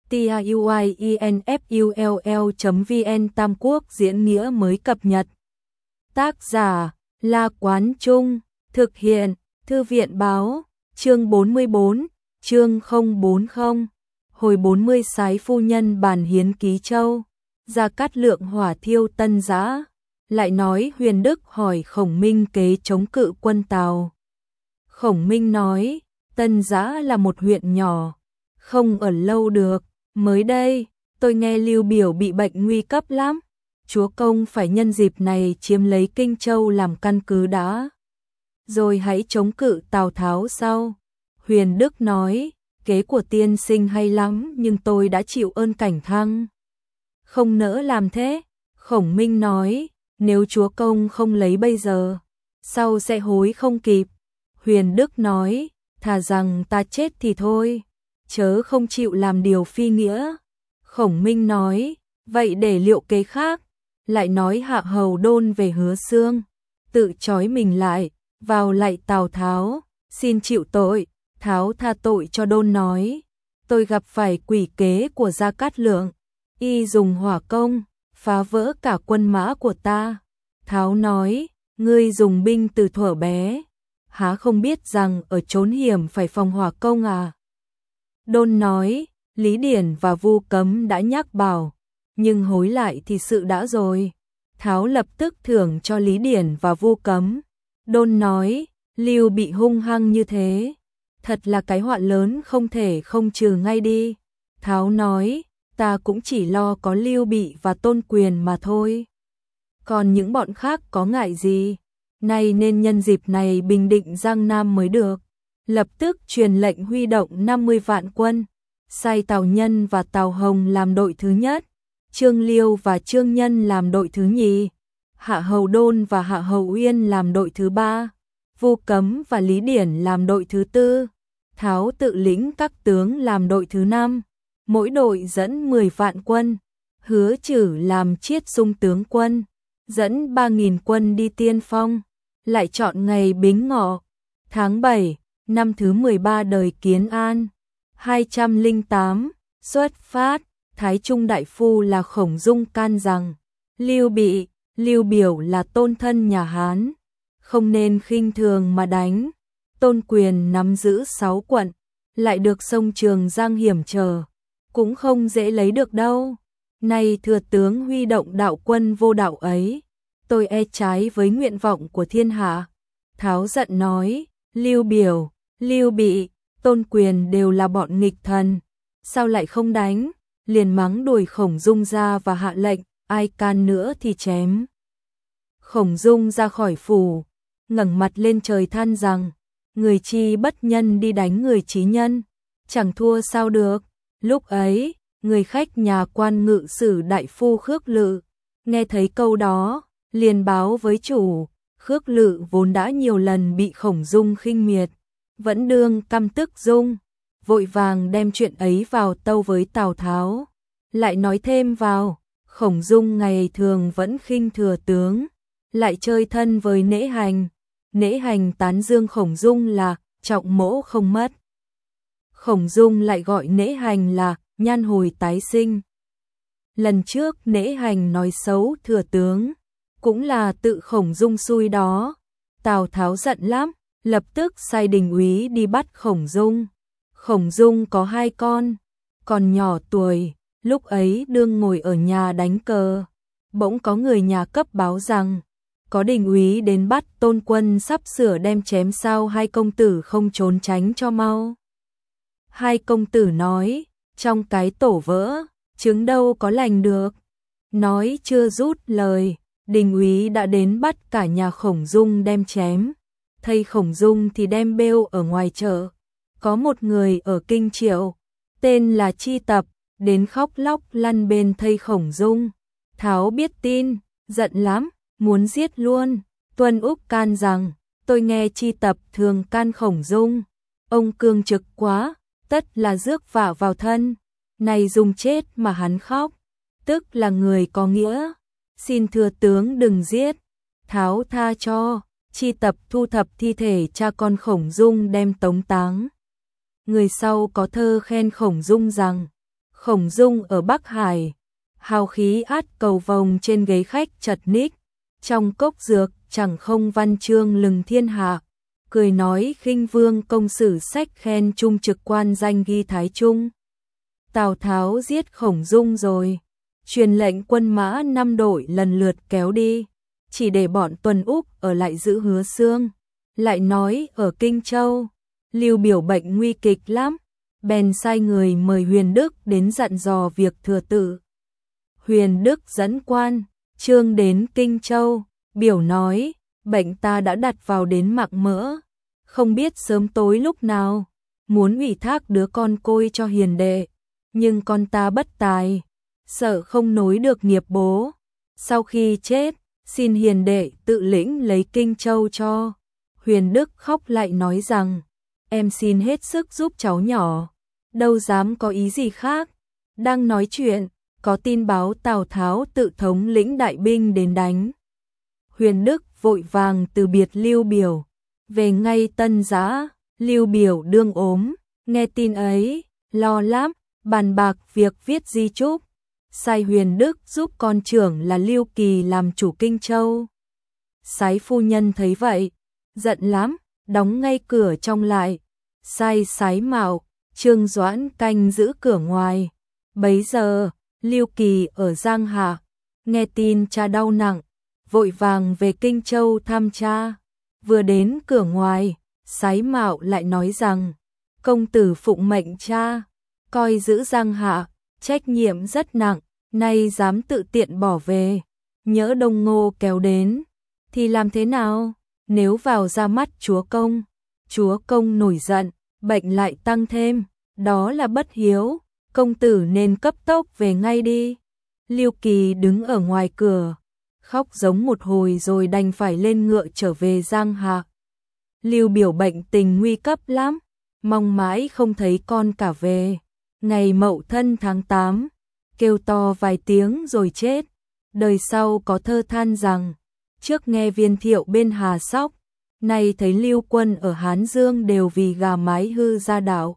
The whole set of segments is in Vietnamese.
tiuinfull.vn Tam Quốc diễn nghĩa mới cập nhật. Tác giả La Quán Trung, thực hiện Thư viện Báo, chương 44, chương 040, hồi 40 Sái phu nhân bàn hiến Ký Châu, Gia Cát Lượng hỏa thiêu Tân Giã, lại nói Huyền Đức hỏi Khổng Minh kế chống cự quân Tào. Khổng Minh nói, Tân Giã là một huyện nhỏ, không ở lâu được, mới đây, tôi nghe Lưu Biểu bị bệnh nguy cấp lắm, chúa công phải nhân dịp này chiếm lấy Kinh Châu làm căn cứ đã, rồi hãy chống cự Tào Tháo sau. Huyền Đức nói, kế của tiên sinh hay lắm nhưng tôi đã chịu ơn Cảnh Thăng, không nỡ làm thế. Khổng Minh nói, nếu chúa công không lấy bây giờ, sau sẽ hối không kịp. Huyền Đức nói, thà rằng ta chết thì thôi, chớ không chịu làm điều phi nghĩa. Khổng Minh nói, vậy để liệu kế khác, lại nói Hạ Hầu Đôn về Hứa Xương, tự trói mình lại, vào lạy Tào Tháo, xin chịu tội. Tháo tha tội cho Đôn nói, tôi gặp phải quỷ kế của Gia Cát Lượng, y dùng hỏa công, phá vỡ cả quân mã của ta. Tháo nói, ngươi dùng binh từ thuở bé, há không biết rằng ở chốn hiểm phải phòng hỏa công à? Đôn nói, Lý Điển và Vu Cấm đã nhắc bảo, nhưng hối lại thì sự đã rồi. Tháo lập tức thưởng cho Lý Điển và Vu Cấm. Đôn nói, Lưu bị hung hăng như thế, thật là cái họa lớn không thể không trừ ngay đi. Tháo nói, ta cũng chỉ lo có Lưu Bị và Tôn Quyền mà thôi, còn những bọn khác có ngại gì, nay nên nhân dịp này bình định Giang Nam mới được. Lập tức truyền lệnh huy động 50 vạn quân, sai Tào Nhân và Tào Hồng làm đội thứ nhất, Trương Liêu và Trương Nhân làm đội thứ nhì, Hạ Hầu Đôn và Hạ Hầu Uyên làm đội thứ ba, Vu Cấm và Lý Điển làm đội thứ tư, Tháo tự lĩnh các tướng làm đội thứ năm, mỗi đội dẫn 10 vạn quân, Hứa Chử làm Chiết Sung tướng quân, dẫn 3.000 quân đi tiên phong, lại chọn ngày Bính Ngọ, tháng 7, năm thứ 13 đời Kiến An, 208, xuất phát. Thái Trung đại phu là Khổng Dung can rằng, Lưu Bị, Lưu Biểu là tôn thân nhà Hán, không nên khinh thường mà đánh. Tôn Quyền nắm giữ 6 quận, lại được sông Trường Giang hiểm trở, cũng không dễ lấy được đâu. Nay thừa tướng huy động đạo quân vô đạo ấy, tôi e trái với nguyện vọng của thiên hạ. Tháo giận nói, Lưu Biểu, Lưu Bị, Tôn Quyền đều là bọn nghịch thần, sao lại không đánh? Liền mắng đuổi Khổng Dung ra và hạ lệnh, ai can nữa thì chém. Khổng Dung ra khỏi phủ, ngẩng mặt lên trời than rằng, người chi bất nhân đi đánh người trí nhân, chẳng thua sao được. Lúc ấy, người khách nhà quan ngự sử đại phu Khước Lự, nghe thấy câu đó, liền báo với chủ. Khước Lự vốn đã nhiều lần bị Khổng Dung khinh miệt, vẫn đương căm tức Dung, vội vàng đem chuyện ấy vào tâu với Tào Tháo. Lại nói thêm vào, Khổng Dung ngày thường vẫn khinh thừa tướng, lại chơi thân với Nễ Hành. Nễ Hành tán dương Khổng Dung là trọng mỗ không mất. Khổng Dung lại gọi Nễ Hành là nhan hồi tái sinh. Lần trước Nễ Hành nói xấu thừa tướng, cũng là tự Khổng Dung xui đó. Tào Tháo giận lắm, lập tức sai đình úy đi bắt Khổng Dung. Khổng Dung có 2 con, còn nhỏ tuổi, lúc ấy đương ngồi ở nhà đánh cờ. Bỗng có người nhà cấp báo rằng, có đình úy đến bắt Tôn Quân sắp sửa đem chém, sao 2 công tử không trốn tránh cho mau. 2 công tử nói, trong cái tổ vỡ, trứng đâu có lành được. Nói chưa rút lời, đình úy đã đến bắt cả nhà Khổng Dung đem chém. Thây Khổng Dung thì đem bêu ở ngoài chợ. Có một người ở Kinh Triệu, tên là Chi Tập, đến khóc lóc lăn bên thây Khổng Dung. Tháo biết tin, giận lắm, muốn giết luôn. Tuân Úc can rằng, tôi nghe Chi Tập thường can Khổng Dung, ông cương trực quá, tất là rước vạ vào thân. Này Dung chết mà hắn khóc, tức là người có nghĩa, xin thừa tướng đừng giết. Tháo tha cho. Chi Tập thu thập thi thể cha con Khổng Dung đem tống táng. Người sau có thơ khen Khổng Dung rằng, Khổng Dung ở Bắc Hải, hào khí át cầu vồng trên ghế khách chật ních, trong cốc dược chẳng không văn chương lừng thiên hạ, cười nói khinh vương công sử sách khen trung trực quan danh ghi Thái Trung. Tào Tháo giết Khổng Dung rồi, truyền lệnh quân mã 5 đội lần lượt kéo đi, chỉ để bọn Tuần Úc ở lại giữ Hứa Xương. Lại nói ở Kinh Châu, Lưu Biểu bệnh nguy kịch lắm, bèn sai người mời Huyền Đức đến dặn dò việc thừa tự. Huyền Đức dẫn quan Trương đến Kinh Châu, Biểu nói, bệnh ta đã đặt vào đến mạng mỡ, không biết sớm tối lúc nào, muốn ủy thác đứa con côi cho hiền đệ, nhưng con ta bất tài, sợ không nối được nghiệp bố. Sau khi chết, xin hiền đệ tự lĩnh lấy Kinh Châu cho. Huyền Đức khóc lại nói rằng, em xin hết sức giúp cháu nhỏ, đâu dám có ý gì khác. Đang nói chuyện, có tin báo Tào Tháo tự thống lĩnh đại binh đến đánh. Huyền Đức vội vàng từ biệt Lưu Biểu, về ngay Tân Giã. Lưu Biểu đương ốm, nghe tin ấy, lo lắm, bàn bạc việc viết di chúc, sai Huyền Đức giúp con trưởng là Lưu Kỳ làm chủ Kinh Châu. Sái phu nhân thấy vậy, giận lắm, đóng ngay cửa trong lại, sai Sái Mạo, Trương Doãn canh giữ cửa ngoài. Bấy giờ, Lưu Kỳ ở Giang Hạ, nghe tin cha đau nặng, vội vàng về Kinh Châu thăm cha. Vừa đến cửa ngoài, Sái Mạo lại nói rằng, công tử phụng mệnh cha, coi giữ Giang Hạ, trách nhiệm rất nặng, nay dám tự tiện bỏ về, nhỡ Đông Ngô kéo đến, thì làm thế nào? Nếu vào ra mắt chúa công nổi giận, bệnh lại tăng thêm, đó là bất hiếu, công tử nên cấp tốc về ngay đi. Lưu Kỳ đứng ở ngoài cửa, khóc giống một hồi rồi đành phải lên ngựa trở về Giang Hạ. Lưu Biểu bệnh tình nguy cấp lắm, mong mãi không thấy con cả về. Ngày Mậu Thân tháng 8, kêu to vài tiếng rồi chết. Đời sau có thơ than rằng, trước nghe Viên Thiệu bên Hà Sóc, nay thấy Lưu quân ở Hán Dương đều vì gà mái hư gia đạo.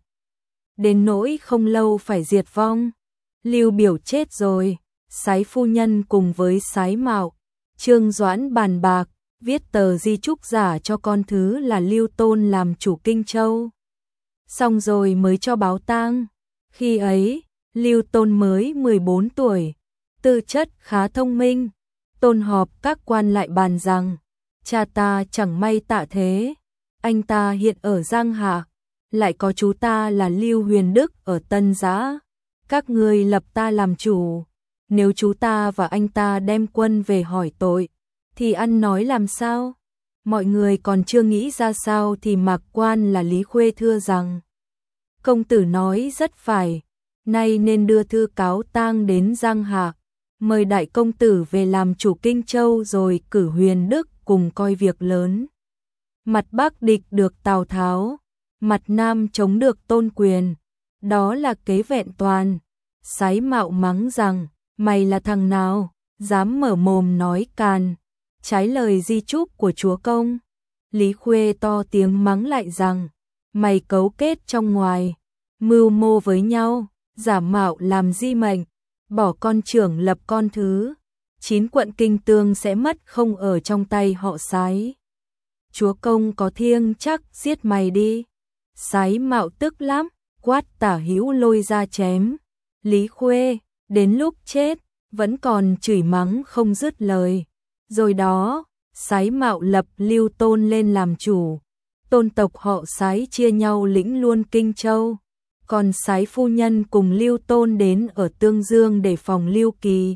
Đến nỗi không lâu phải diệt vong. Lưu Biểu chết rồi, Sái phu nhân cùng với Sái Mạo, Trương Doãn bàn bạc, viết tờ di chúc giả cho con thứ là Lưu Tôn làm chủ Kinh Châu. Xong rồi mới cho báo tang. Khi ấy, Lưu Tôn mới 14 tuổi, tư chất khá thông minh. Tôn họp các quan lại bàn rằng, cha ta chẳng may tạ thế, anh ta hiện ở Giang Hạ, lại có chú ta là Lưu Huyền Đức ở Tân Giã. Các ngươi lập ta làm chủ, nếu chú ta và anh ta đem quân về hỏi tội, thì ăn nói làm sao? Mọi người còn chưa nghĩ ra sao thì Mạc Quan là Lý Khuê thưa rằng, công tử nói rất phải, nay nên đưa thư cáo tang đến Giang Hạ, mời đại công tử về làm chủ Kinh Châu rồi cử Huyền Đức cùng coi việc lớn. Mặt Bắc địch được Tào Tháo, mặt Nam chống được Tôn Quyền, đó là kế vẹn toàn. Sái Mạo mắng rằng, mày là thằng nào, dám mở mồm nói càn, trái lời di chúc của chúa công. Lý Khuê to tiếng mắng lại rằng, mày cấu kết trong ngoài, mưu mô với nhau, giả mạo làm di mệnh, bỏ con trưởng lập con thứ, 9 quận Kinh Tương sẽ mất không ở trong tay họ Sái. Chúa công có thiêng chắc giết mày đi. Sái Mạo tức lắm, quát Tả Hữu lôi ra chém. Lý Khuê, đến lúc chết, vẫn còn chửi mắng không dứt lời. Rồi đó, Sái Mạo lập Lưu Tôn lên làm chủ. Tôn tộc họ Sái chia nhau lĩnh luôn Kinh Châu. Còn Sái phu nhân cùng Lưu Tôn đến ở Tương Dương để phòng Lưu Kỳ.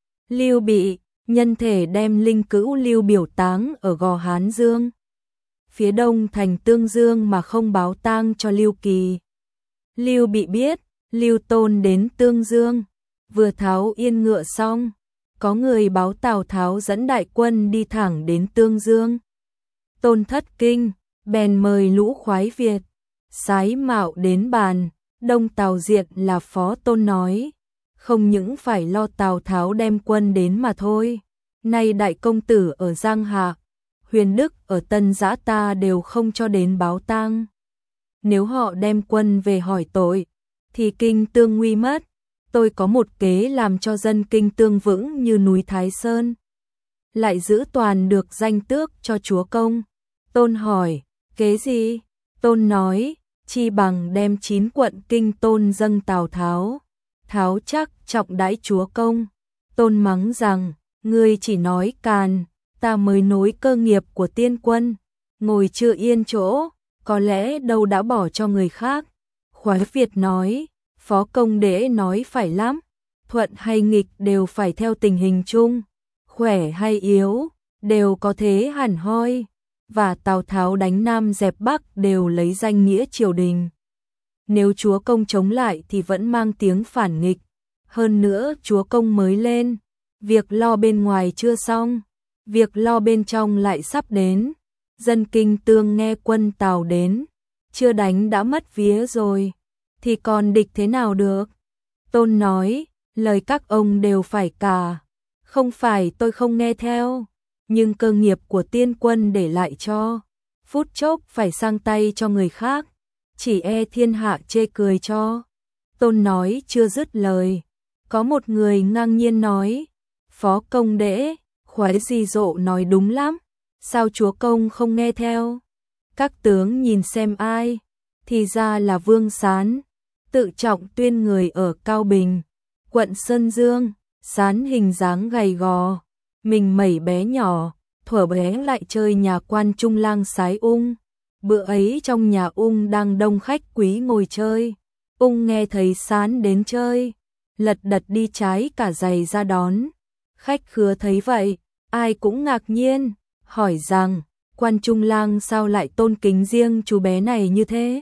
Lưu Bị, nhân thể đem linh cữu Lưu biểu táng ở Gò Hán Dương, phía đông thành Tương Dương mà không báo tang cho Lưu Kỳ. Lưu Bị biết, Lưu Tôn đến Tương Dương, vừa tháo yên ngựa xong, có người báo Tào Tháo dẫn đại quân đi thẳng đến Tương Dương. Tôn thất kinh, bèn mời lũ khoái Việt. Sái Mạo đến bàn, Đông Tào Diện là phó Tôn nói, không những phải lo Tào Tháo đem quân đến mà thôi, nay đại công tử ở Giang Hạ, Huyền Đức ở Tân Giã ta đều không cho đến báo tang. Nếu họ đem quân về hỏi tội, thì Kinh Tương nguy mất, tôi có một kế làm cho dân Kinh Tương vững như núi Thái Sơn. Lại giữ toàn được danh tước cho chúa công. Tôn hỏi, kế gì? Tôn nói, chi bằng đem 9 quận Kinh Tôn dâng Tào Tháo. Tháo chắc trọng đãi chúa công. Tôn mắng rằng, ngươi chỉ nói càn, ta mới nối cơ nghiệp của tiên quân, ngồi chưa yên chỗ, có lẽ đâu đã bỏ cho người khác. Khoái Việt nói, phó công đễ nói phải lắm, thuận hay nghịch đều phải theo tình hình chung, khỏe hay yếu, đều có thế hẳn hoi, và Tào Tháo đánh Nam dẹp Bắc đều lấy danh nghĩa triều đình. Nếu chúa công chống lại thì vẫn mang tiếng phản nghịch, hơn nữa chúa công mới lên, việc lo bên ngoài chưa xong, việc lo bên trong lại sắp đến. Dân Kinh Tương nghe quân Tào đến, chưa đánh đã mất vía rồi, thì còn địch thế nào được? Tôn nói, lời các ông đều phải cả, không phải tôi không nghe theo, nhưng cơ nghiệp của tiên quân để lại cho, phút chốc phải sang tay cho người khác, chỉ e thiên hạ chê cười cho. Tôn nói chưa dứt lời, có một người ngang nhiên nói, phó công đễ, Khoái Di Dộ nói đúng lắm, sao chúa công không nghe theo? Các tướng nhìn xem ai, thì ra là Vương Sán, tự trọng tuyên người ở Cao Bình, quận Sơn Dương. Sán hình dáng gầy gò, mình mẩy bé nhỏ, thuở bé lại chơi nhà quan trung lang sái Ung. Bữa ấy trong nhà Ung đang đông khách quý ngồi chơi, Ung nghe thấy Sán đến chơi, lật đật đi trái cả giày ra đón. Khách khứa thấy vậy, ai cũng ngạc nhiên, hỏi rằng, quan trung lang sao lại tôn kính riêng chú bé này như thế?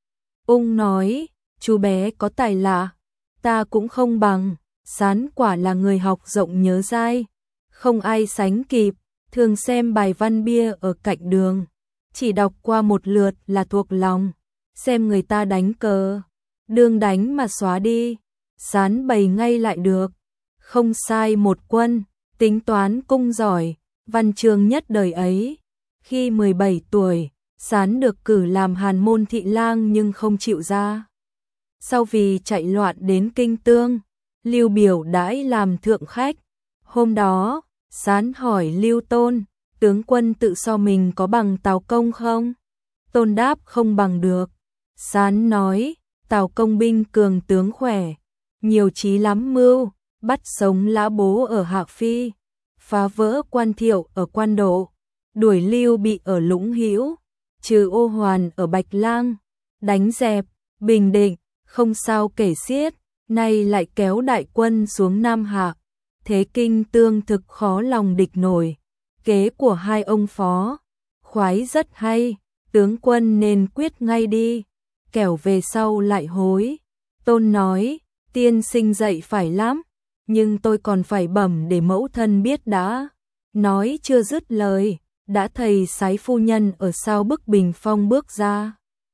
Ung nói, chú bé có tài lạ, ta cũng không bằng. Sán quả là người học rộng nhớ dai, không ai sánh kịp, thường xem bài văn bia ở cạnh đường, chỉ đọc qua một lượt là thuộc lòng, xem người ta đánh cờ, đương đánh mà xóa đi, Sán bày ngay lại được, không sai một quân, tính toán cung giỏi, văn chương nhất đời ấy. Khi 17 tuổi, Sán được cử làm Hàn Môn thị lang nhưng không chịu ra. Sau vì chạy loạn đến Kinh Tương, Lưu Biểu đãi làm thượng khách. Hôm đó, Sán hỏi Lưu Tôn, tướng quân tự so mình có bằng Tào Công không? Tôn đáp không bằng được. Sán nói, Tào Công binh cường tướng khỏe, nhiều trí lắm mưu, bắt sống Lã Bố ở Hạc Phi, phá vỡ Quan Thiệu ở Quan Độ, đuổi Lưu Bị ở Lũng Hữu, trừ Ô Hoàn ở Bạch Lang, đánh dẹp Bình Định, không sao kể xiết. Nay lại kéo đại quân xuống Nam Hạ, thế Kinh Tương thực khó lòng địch nổi. Kế của hai ông phó, Khoái rất hay, tướng quân nên quyết ngay đi, kẻo về sau lại hối. Tôn nói, tiên sinh dạy phải lắm, nhưng tôi còn phải bẩm để mẫu thân biết đã. Nói chưa dứt lời, đã thấy Sái phu nhân ở sau bức bình phong bước ra,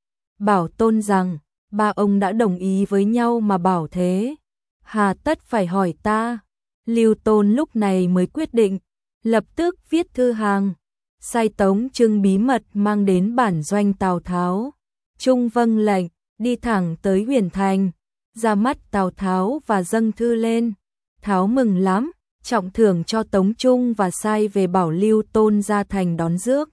bảo Tôn rằng, ba ông đã đồng ý với nhau mà bảo thế, hà tất phải hỏi ta. Lưu Tôn lúc này mới quyết định, lập tức viết thư hàng, sai Tống Trưng bí mật mang đến bản doanh Tào Tháo. Trung vâng lệnh, đi thẳng tới Huyền Thành, ra mắt Tào Tháo và dâng thư lên. Tháo mừng lắm, trọng thưởng cho Tống Trung và sai về bảo Lưu Tôn ra thành đón rước,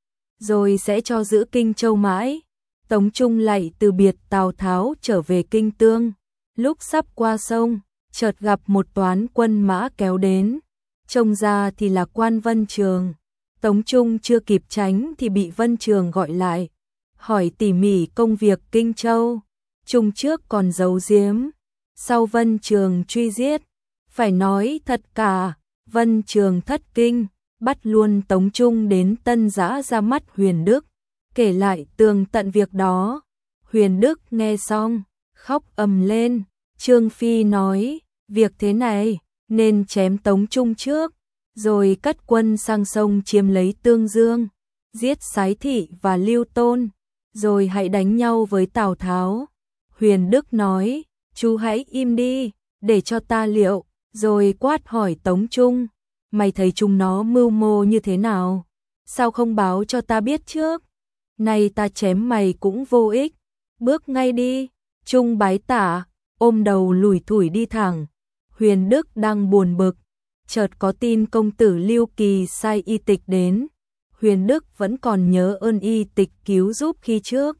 rồi sẽ cho giữ Kinh Châu mãi. Tống Trung lạy từ biệt Tào Tháo trở về Kinh Tương, lúc sắp qua sông, chợt gặp một toán quân mã kéo đến, trông ra thì là quan Vân Trường. Tống Trung chưa kịp tránh thì bị Vân Trường gọi lại, hỏi tỉ mỉ công việc Kinh Châu. Trung trước còn giấu giếm, sau Vân Trường truy giết, phải nói thật cả. Vân Trường thất kinh, bắt luôn Tống Trung đến Tân Giã ra mắt Huyền Đức, kể lại tường tận việc đó. Huyền Đức nghe xong, khóc ầm lên. Trương Phi nói, việc thế này, nên chém Tống Trung trước, rồi cất quân sang sông chiếm lấy Tương Dương, giết Sái Thị và Lưu Tôn, rồi hãy đánh nhau với Tào Tháo. Huyền Đức nói, chú hãy im đi, để cho ta liệu, rồi quát hỏi Tống Trung, mày thấy chúng nó mưu mô như thế nào? Sao không báo cho ta biết trước? Nay ta chém mày cũng vô ích, bước ngay đi. Trung bái tạ, ôm đầu lủi thủi đi thẳng. Huyền Đức đang buồn bực, chợt có tin công tử Lưu Kỳ sai y tịch đến. Huyền Đức vẫn còn nhớ ơn y tịch cứu giúp khi trước,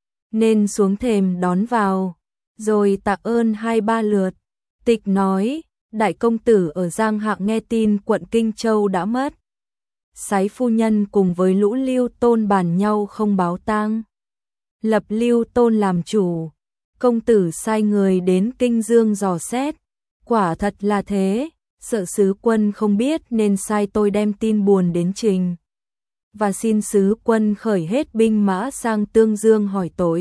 nên xuống thềm đón vào, rồi tạ ơn 2-3 lượt. Tịch nói, đại công tử ở Giang Hạ nghe tin quận Kinh Châu đã mất. Sái phu nhân cùng với lũ Lưu Tôn bàn nhau không báo tang, lập Lưu Tôn làm chủ. Công tử sai người đến Kinh Dương dò xét, quả thật là thế, sợ sứ quân không biết nên sai tôi đem tin buồn đến trình, và xin sứ quân khởi hết binh mã sang Tương Dương hỏi tội.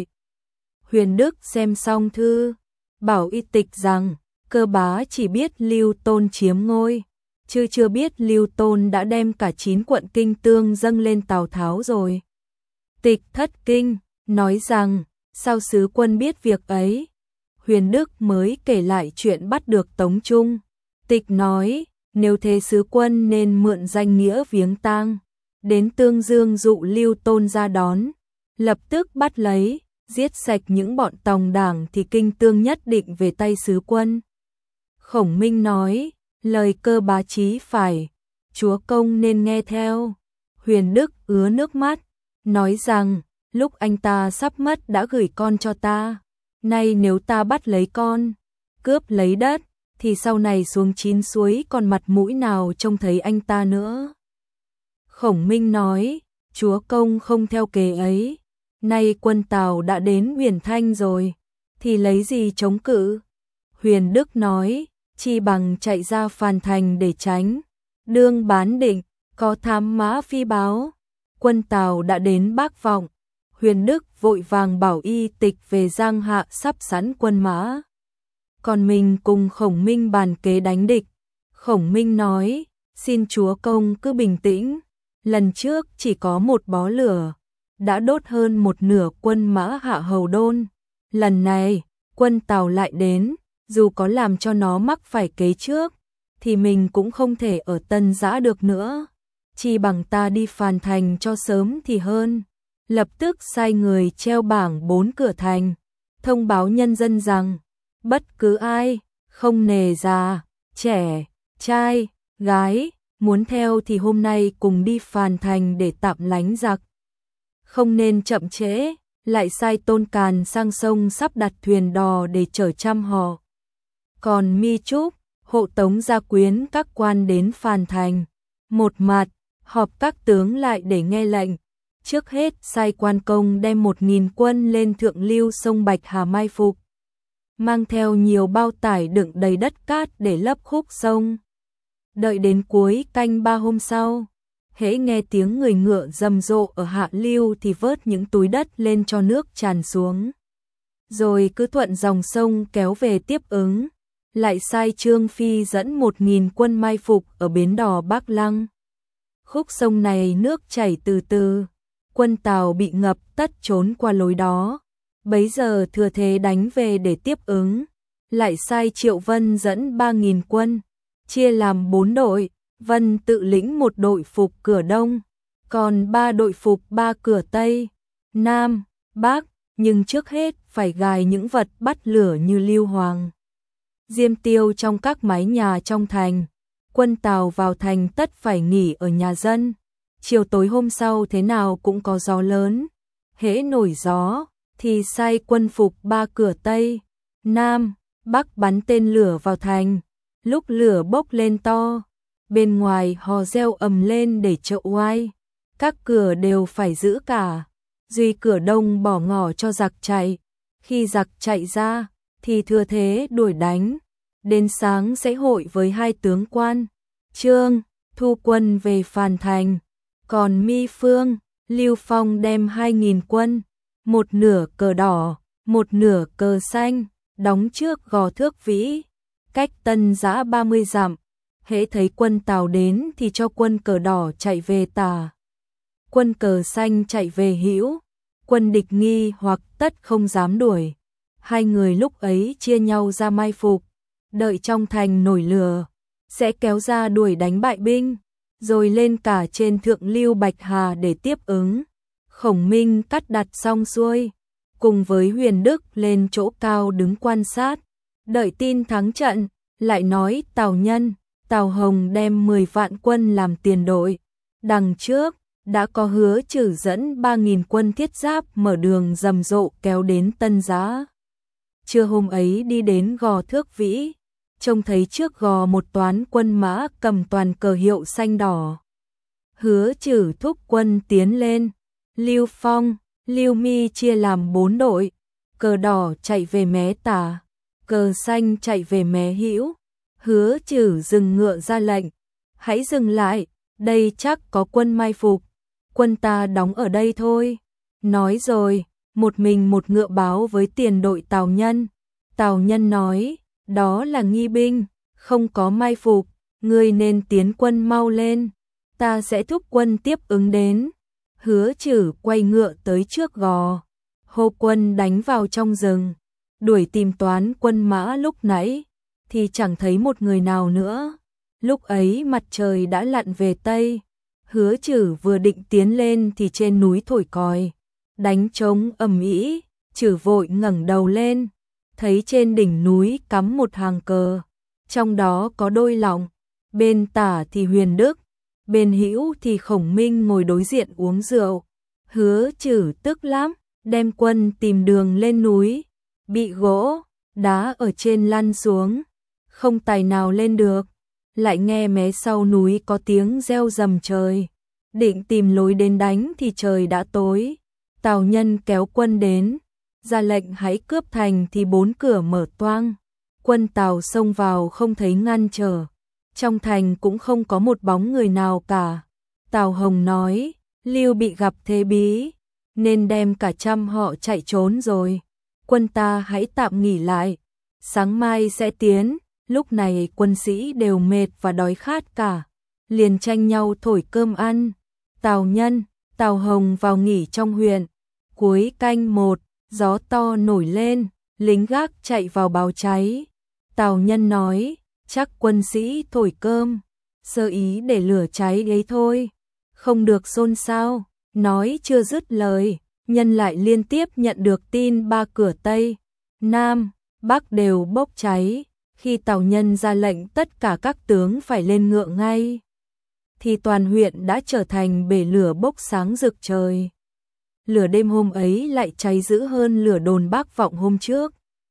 Huyền Đức xem xong thư, bảo y tịch rằng, Cơ bá chỉ biết Lưu Tôn chiếm ngôi, chứ chưa biết Lưu Tôn đã đem cả 9 quận Kinh Tương dâng lên Tào Tháo rồi. Tịch thất kinh, nói rằng, sao sứ quân biết việc ấy? Huyền Đức mới kể lại chuyện bắt được Tống Trung. Tịch nói, nếu thế sứ quân nên mượn danh nghĩa viếng tang, đến Tương Dương dụ Lưu Tôn ra đón, lập tức bắt lấy, giết sạch những bọn tòng đảng thì Kinh Tương nhất định về tay sứ quân. Khổng Minh nói, lời Cơ bá chí phải, chúa công nên nghe theo. Huyền Đức ứa nước mắt, nói rằng, lúc anh ta sắp mất đã gửi con cho ta, nay nếu ta bắt lấy con, cướp lấy đất, thì sau này xuống 9 suối còn mặt mũi nào trông thấy anh ta nữa. Khổng Minh nói, chúa công không theo kế ấy, nay quân Tào đã đến Huyền Thanh rồi, thì lấy gì chống cự? Huyền Đức nói, chi bằng chạy ra Phàn Thành để tránh. Đương bán định, có thám mã phi báo, quân Tào đã đến Bắc Vọng. Huyền Đức vội vàng bảo y tịch về Giang Hạ sắp sẵn quân mã, còn mình cùng Khổng Minh bàn kế đánh địch. Khổng Minh nói, xin chúa công cứ bình tĩnh, lần trước chỉ có một bó lửa, đã đốt hơn một nửa quân mã Hạ Hầu Đôn. Lần này, quân Tào lại đến, dù có làm cho nó mắc phải kế trước, thì mình cũng không thể ở Tân Giã được nữa. Chi bằng ta đi Phàn Thành cho sớm thì hơn. Lập tức sai người treo bảng 4 cửa thành, thông báo nhân dân rằng, bất cứ ai, không nề già, trẻ, trai, gái, muốn theo thì hôm nay cùng đi Phàn Thành để tạm lánh giặc. Không nên chậm trễ, lại sai Tôn Càn sang sông sắp đặt thuyền đò để chở trăm họ. Còn Mi Trúc, hộ tống gia quyến các quan đến Phàn Thành. Một mặt, họp các tướng lại để nghe lệnh. Trước hết sai quan công đem 1000 quân lên thượng lưu sông Bạch Hà mai phục, mang theo nhiều bao tải đựng đầy đất cát để lấp khúc sông. Đợi đến cuối canh 3 hôm sau, hễ nghe tiếng người ngựa rầm rộ ở hạ lưu thì vớt những túi đất lên cho nước tràn xuống, rồi cứ thuận dòng sông kéo về tiếp ứng. Lại sai Trương Phi dẫn 1000 quân mai phục ở bến đò Bắc Lăng. Khúc sông này nước chảy từ từ, quân Tào bị ngập tất trốn qua lối đó. Bấy giờ thừa thế đánh về để tiếp ứng. Lại sai Triệu Vân dẫn 3000 quân, chia làm 4 đội. Vân tự lĩnh một đội phục cửa Đông, còn 3 đội phục 3 cửa Tây, Nam, Bắc. Nhưng trước hết phải gài những vật bắt lửa như lưu hoàng, diêm tiêu trong các mái nhà trong thành. Quân Tào vào thành tất phải nghỉ ở nhà dân. Chiều tối hôm sau thế nào cũng có gió lớn. Hễ nổi gió thì sai quân phục 3 cửa Tây, Nam, Bắc bắn tên lửa vào thành. Lúc lửa bốc lên to, bên ngoài hò reo ầm lên để trợ oai. Các cửa đều phải giữ cả, duy cửa Đông bỏ ngỏ cho giặc chạy. Khi giặc chạy ra thì thừa thế đuổi đánh. Đến sáng sẽ hội với 2 tướng quan, Trương, thu quân về Phàn Thành. Còn Mi Phương, Lưu Phong đem 2000 quân, một nửa cờ đỏ, một nửa cờ xanh, đóng trước Gò Thước Vĩ, cách Tân Giã 30 dặm. Hễ thấy quân Tào đến thì cho quân cờ đỏ chạy về tả, quân cờ xanh chạy về hữu. Quân địch nghi hoặc tất không dám đuổi. 2 người lúc ấy chia nhau ra mai phục, đợi trong thành nổi lửa, sẽ kéo ra đuổi đánh bại binh, rồi lên cả trên thượng lưu Bạch Hà để tiếp ứng. Khổng Minh cắt đặt xong xuôi, cùng với Huyền Đức lên chỗ cao đứng quan sát. Đợi tin thắng trận, lại nói Tào Nhân, Tào Hồng đem 10 vạn quân làm tiền đội. Đằng trước, đã có Hứa Trử dẫn 3.000 quân thiết giáp mở đường rầm rộ kéo đến Tân Giá. Trưa hôm ấy đi đến Gò Thước Vĩ, trông thấy trước gò một toán quân mã cầm toàn cờ hiệu xanh đỏ. Hứa Trử thúc quân tiến lên, Lưu Phong, Lưu Mi chia làm 4 đội, cờ đỏ chạy về mé tả, cờ xanh chạy về mé hữu. Hứa Trử dừng ngựa ra lệnh, hãy dừng lại, đây chắc có quân mai phục, quân ta đóng ở đây thôi. Nói rồi, một mình một ngựa báo với tiền đội Tào Nhân. Tào Nhân nói, đó là nghi binh, không có mai phục, ngươi nên tiến quân mau lên, ta sẽ thúc quân tiếp ứng đến. Hứa Trử quay ngựa tới trước gò, hô quân đánh vào trong rừng, đuổi tìm toán quân mã lúc nãy, thì chẳng thấy một người nào nữa. Lúc ấy mặt trời đã lặn về Tây, Hứa Trử vừa định tiến lên thì trên núi thổi còi, đánh trống ầm ĩ, Trử vội ngẩng đầu lên, thấy trên đỉnh núi cắm một hàng cờ, trong đó có đôi lòng, bên tả thì Huyền Đức, bên hữu thì Khổng Minh ngồi đối diện uống rượu. Hứa Trử tức lắm, đem quân tìm đường lên núi, bị gỗ, đá ở trên lăn xuống, không tài nào lên được. Lại nghe mé sau núi có tiếng reo rầm trời, định tìm lối đến đánh thì trời đã tối. Tào Nhân kéo quân đến, ra lệnh hãy cướp thành thì 4 cửa mở toang. Quân Tào xông vào không thấy ngăn trở, trong thành cũng không có một bóng người nào cả. Tào Hồng nói, Lưu bị gặp thế bí, nên đem cả trăm họ chạy trốn rồi. Quân ta hãy tạm nghỉ lại, sáng mai sẽ tiến. Lúc này quân sĩ đều mệt và đói khát cả, liền tranh nhau thổi cơm ăn. Tào Nhân, Tào Hồng vào nghỉ trong huyện. Cuối canh 1, gió to nổi lên, lính gác chạy vào báo cháy. Tào Nhân nói, chắc quân sĩ thổi cơm, sơ ý để lửa cháy ấy thôi, không được xôn xao. Nói chưa dứt lời, nhân lại liên tiếp nhận được tin 3 cửa Tây, Nam, Bắc đều bốc cháy. Khi Tào Nhân ra lệnh tất cả các tướng phải lên ngựa ngay, thì toàn huyện đã trở thành bể lửa bốc sáng rực trời. Lửa đêm hôm ấy lại cháy dữ hơn lửa đồn Bắc Vọng hôm trước.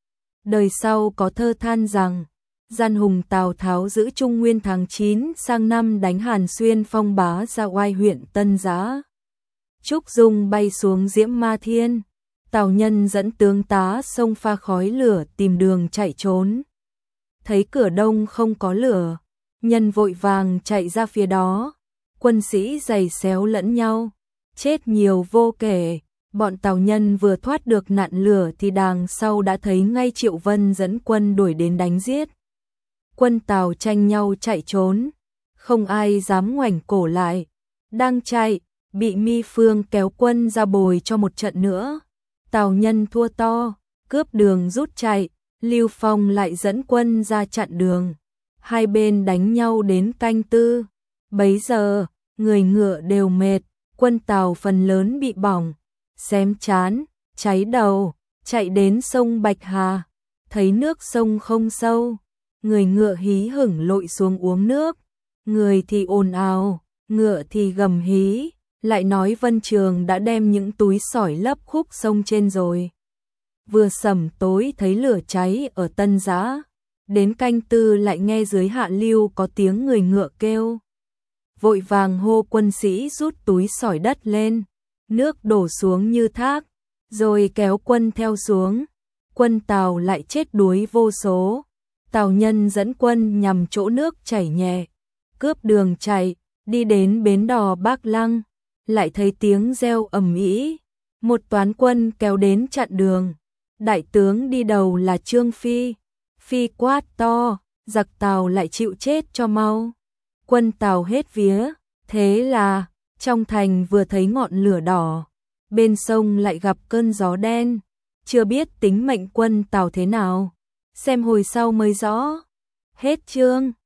Đời sau có thơ than rằng, gian hùng Tào Tháo giữ Trung Nguyên tháng 9 sang năm đánh Hàn Xuyên phong bá ra oai huyện Tân Giá. Trúc Dung bay xuống Diễm Ma Thiên, Tào Nhân dẫn tướng tá xông pha khói lửa tìm đường chạy trốn. Thấy cửa đông không có lửa, nhân vội vàng chạy ra phía đó, quân sĩ giày xéo lẫn nhau, chết nhiều vô kể. Bọn Tào Nhân vừa thoát được nạn lửa thì đằng sau đã thấy ngay Triệu Vân dẫn quân đuổi đến đánh giết. Quân Tào tranh nhau chạy trốn, không ai dám ngoảnh cổ lại. Đang chạy, bị Mi Phương kéo quân ra bồi cho một trận nữa. Tào Nhân thua to, cướp đường rút chạy. Lưu Phong lại dẫn quân ra chặn đường, hai bên đánh nhau đến canh 4. Bấy giờ, người ngựa đều mệt, quân Tào phần lớn bị bỏng, xém trán, cháy đầu, chạy đến sông Bạch Hà, thấy nước sông không sâu, người ngựa hí hửng lội xuống uống nước, người thì ồn ào, ngựa thì gầm hí, lại nói Vân Trường đã đem những túi sỏi lấp khúc sông trên rồi. Vừa sẩm tối thấy lửa cháy ở Tân Giá, đến canh 4 lại nghe dưới hạ lưu có tiếng người ngựa kêu. Vội vàng hô quân sĩ rút túi sỏi đất lên, nước đổ xuống như thác, rồi kéo quân theo xuống. Quân Tào lại chết đuối vô số. Tào Nhân dẫn quân nhằm chỗ nước chảy nhẹ, cướp đường chạy, đi đến bến đò Bác Lăng, lại thấy tiếng reo ầm ĩ, một toán quân kéo đến chặn đường. Đại tướng đi đầu là Trương Phi, Phi quát to, giặc Tào lại chịu chết cho mau. Quân Tào hết vía, thế là trong thành vừa thấy ngọn lửa đỏ, bên sông lại gặp cơn gió đen, chưa biết tính mệnh quân Tào thế nào, xem hồi sau mới rõ. Hết chương.